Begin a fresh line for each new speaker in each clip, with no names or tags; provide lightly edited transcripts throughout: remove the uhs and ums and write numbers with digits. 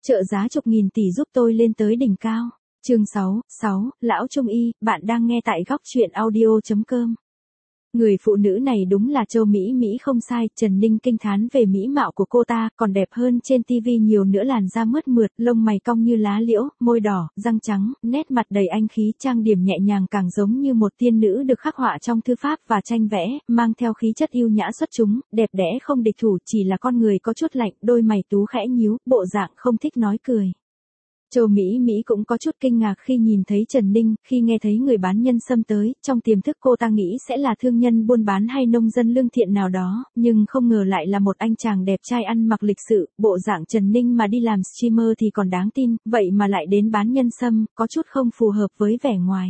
Trợ giá chục nghìn tỷ giúp tôi lên tới đỉnh cao. Chương 6, Lão Trung Y, bạn đang nghe tại góc truyện audio.com. Người phụ nữ này đúng là Châu Mỹ Mỹ không sai, Trần Ninh kinh thán về mỹ mạo của cô ta, còn đẹp hơn trên TV nhiều nữa, làn da mướt mượt, lông mày cong như lá liễu, môi đỏ, răng trắng, nét mặt đầy anh khí, trang điểm nhẹ nhàng càng giống như một tiên nữ được khắc họa trong thư pháp và tranh vẽ, mang theo khí chất yêu nhã xuất chúng, đẹp đẽ không địch thủ, chỉ là con người có chút lạnh, đôi mày tú khẽ nhíu, bộ dạng không thích nói cười. Châu Mỹ Mỹ cũng có chút kinh ngạc khi nhìn thấy Trần Ninh, khi nghe thấy người bán nhân sâm tới, trong tiềm thức cô ta nghĩ sẽ là thương nhân buôn bán hay nông dân lương thiện nào đó, nhưng không ngờ lại là một anh chàng đẹp trai ăn mặc lịch sự, bộ dạng Trần Ninh mà đi làm streamer thì còn đáng tin, vậy mà lại đến bán nhân sâm, có chút không phù hợp với vẻ ngoài.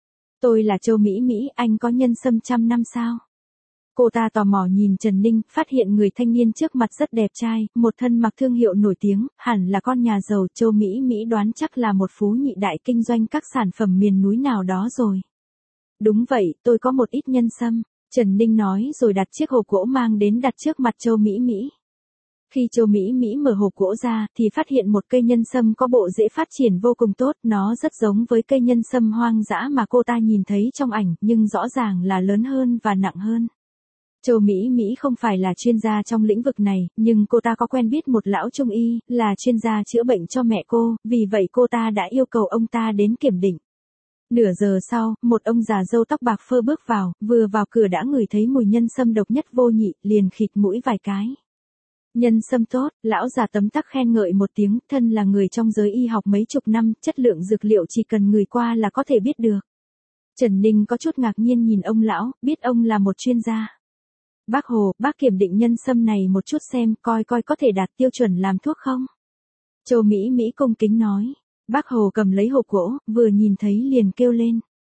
Tôi là Châu Mỹ Mỹ, anh có nhân sâm 100 năm sao? Cô ta tò mò nhìn Trần Ninh, phát hiện người thanh niên trước mặt rất đẹp trai, một thân mặc thương hiệu nổi tiếng, hẳn là con nhà giàu. Châu Mỹ Mỹ đoán chắc là một phú nhị đại kinh doanh các sản phẩm miền núi nào đó rồi. Đúng vậy, tôi có một ít nhân sâm, Trần Ninh nói rồi đặt chiếc hộp gỗ mang đến đặt trước mặt Châu Mỹ Mỹ. Khi Châu Mỹ Mỹ mở hộp gỗ ra thì phát hiện một cây nhân sâm có bộ rễ phát triển vô cùng tốt, nó rất giống với cây nhân sâm hoang dã mà cô ta nhìn thấy trong ảnh, nhưng rõ ràng là lớn hơn và nặng hơn. Châu Mỹ Mỹ không phải là chuyên gia trong lĩnh vực này, nhưng cô ta có quen biết một lão trung y, là chuyên gia chữa bệnh cho mẹ cô, vì vậy cô ta đã yêu cầu ông ta đến kiểm định. Nửa giờ sau, một ông già râu tóc bạc phơ bước vào, vừa vào cửa đã ngửi thấy mùi nhân sâm độc nhất vô nhị, liền khịt mũi vài cái. Nhân sâm tốt, lão già tấm tắc khen ngợi một tiếng, thân là người trong giới y học mấy chục năm, chất lượng dược liệu chỉ cần ngửi qua là có thể biết được. Trần Ninh có chút ngạc nhiên nhìn ông lão, biết ông là một chuyên gia. Bác Hồ, bác kiểm định nhân sâm này một chút xem, coi có thể đạt tiêu chuẩn làm thuốc không? Châu Mỹ Mỹ cung kính nói. Bác Hồ cầm lấy hộp gỗ, vừa nhìn thấy liền kêu lên.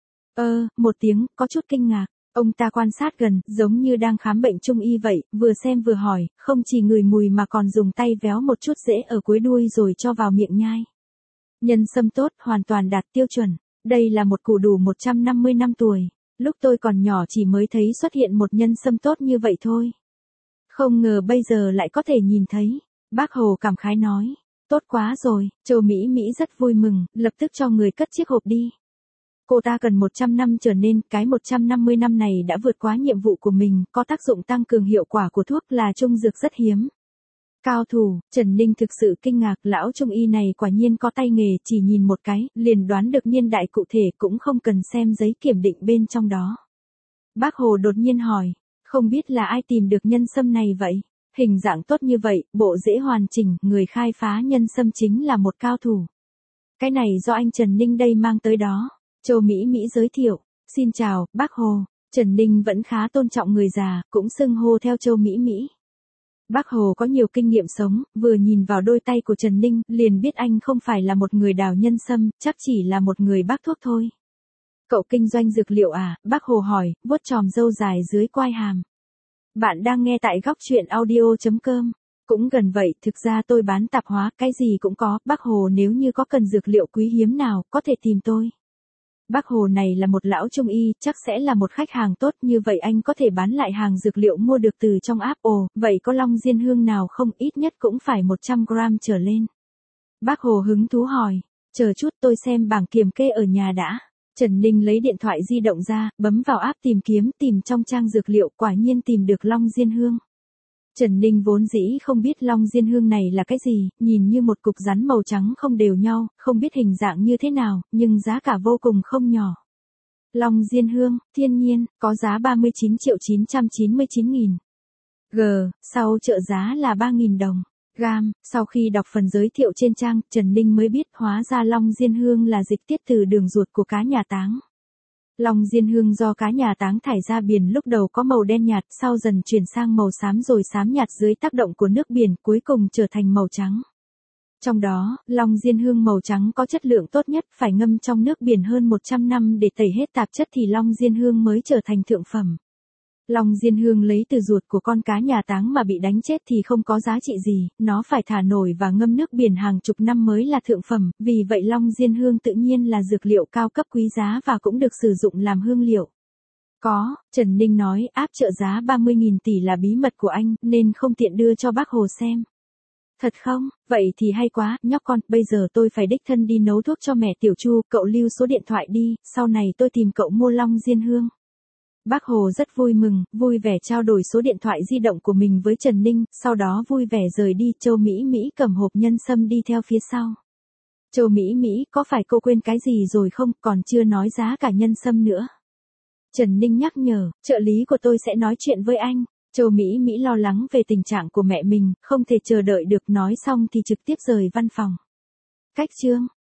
Một tiếng, có chút kinh ngạc. Ông ta quan sát gần, giống như đang khám bệnh trung y vậy, vừa xem vừa hỏi, không chỉ ngửi mùi mà còn dùng tay véo một chút rễ ở cuối đuôi rồi cho vào miệng nhai. Nhân sâm tốt, hoàn toàn đạt tiêu chuẩn. Đây là một củ đủ 150 năm tuổi. Lúc tôi còn nhỏ chỉ mới thấy xuất hiện một nhân sâm tốt như vậy thôi. Không ngờ bây giờ lại có thể nhìn thấy. Bác Hồ cảm khái nói. Tốt quá rồi, Châu Mỹ Mỹ rất vui mừng, lập tức cho người cất chiếc hộp đi. Cô ta cần 100 năm trở nên, cái 150 năm này đã vượt quá nhiệm vụ của mình, có tác dụng tăng cường hiệu quả của thuốc, là trung dược rất hiếm. Cao thủ, Trần Ninh thực sự kinh ngạc, lão trung y này quả nhiên có tay nghề, chỉ nhìn một cái, liền đoán được niên đại cụ thể, cũng không cần xem giấy kiểm định bên trong đó. Bác Hồ đột nhiên hỏi, không biết là ai tìm được nhân sâm này vậy? Hình dạng tốt như vậy, bộ rễ hoàn chỉnh, người khai phá nhân sâm chính là một cao thủ. Cái này do anh Trần Ninh đây mang tới đó. Châu Mỹ Mỹ giới thiệu, xin chào, bác Hồ. Trần Ninh vẫn khá tôn trọng người già, cũng xưng hô theo Châu Mỹ Mỹ. Bác Hồ có nhiều kinh nghiệm sống, vừa nhìn vào đôi tay của Trần Ninh, liền biết anh không phải là một người đào nhân sâm, chắc chỉ là một người bác thuốc thôi. Cậu kinh doanh dược liệu à? Bác Hồ hỏi, vuốt chòm râu dài dưới quai hàm. Bạn đang nghe tại góc truyện audio.com. Cũng gần vậy, thực ra tôi bán tạp hóa, cái gì cũng có, bác Hồ nếu như có cần dược liệu quý hiếm nào, có thể tìm tôi. Bác Hồ này là một lão trung y, chắc sẽ là một khách hàng tốt, như vậy anh có thể bán lại hàng dược liệu mua được từ trong app. Ồ, vậy có long diên hương nào không, ít nhất cũng phải 100 gram trở lên. Bác Hồ hứng thú hỏi, chờ chút tôi xem bảng kiểm kê ở nhà đã. Trần Ninh lấy điện thoại di động ra, bấm vào app tìm kiếm, tìm trong trang dược liệu, quả nhiên tìm được long diên hương. Trần Ninh vốn dĩ không biết long diên hương này là cái gì, nhìn như một cục rắn màu trắng không đều nhau, không biết hình dạng như thế nào, nhưng giá cả vô cùng không nhỏ. Long diên hương, thiên nhiên, có giá 39.999.000 G, sau trợ giá là 3.000 đồng. Gam, sau khi đọc phần giới thiệu trên trang, Trần Ninh mới biết hóa ra long diên hương là dịch tiết từ đường ruột của cá nhà táng. Long diên hương do cá nhà táng thải ra biển lúc đầu có màu đen nhạt, sau dần chuyển sang màu xám rồi xám nhạt dưới tác động của nước biển, cuối cùng trở thành màu trắng. Trong đó, long diên hương màu trắng có chất lượng tốt nhất, phải ngâm trong nước biển hơn 100 năm để tẩy hết tạp chất thì long diên hương mới trở thành thượng phẩm. Long diên hương lấy từ ruột của con cá nhà táng mà bị đánh chết thì không có giá trị gì, nó phải thả nổi và ngâm nước biển hàng chục năm mới là thượng phẩm, vì vậy long diên hương tự nhiên là dược liệu cao cấp quý giá và cũng được sử dụng làm hương liệu. Trần Ninh nói, áp trợ giá 30.000 tỷ là bí mật của anh, nên không tiện đưa cho bác Hồ xem. Thật không? Vậy thì hay quá, nhóc con, bây giờ tôi phải đích thân đi nấu thuốc cho mẹ Tiểu Chu, cậu lưu số điện thoại đi, sau này tôi tìm cậu mua long diên hương. Bác Hồ rất vui mừng, vui vẻ trao đổi số điện thoại di động của mình với Trần Ninh, sau đó vui vẻ rời đi. Châu Mỹ Mỹ cầm hộp nhân sâm đi theo phía sau. Châu Mỹ Mỹ, có phải cô quên cái gì rồi không, còn chưa nói giá cả nhân sâm nữa. Trần Ninh nhắc nhở, trợ lý của tôi sẽ nói chuyện với anh. Châu Mỹ Mỹ lo lắng về tình trạng của mẹ mình, không thể chờ đợi được, nói xong thì trực tiếp rời văn phòng. Cách chương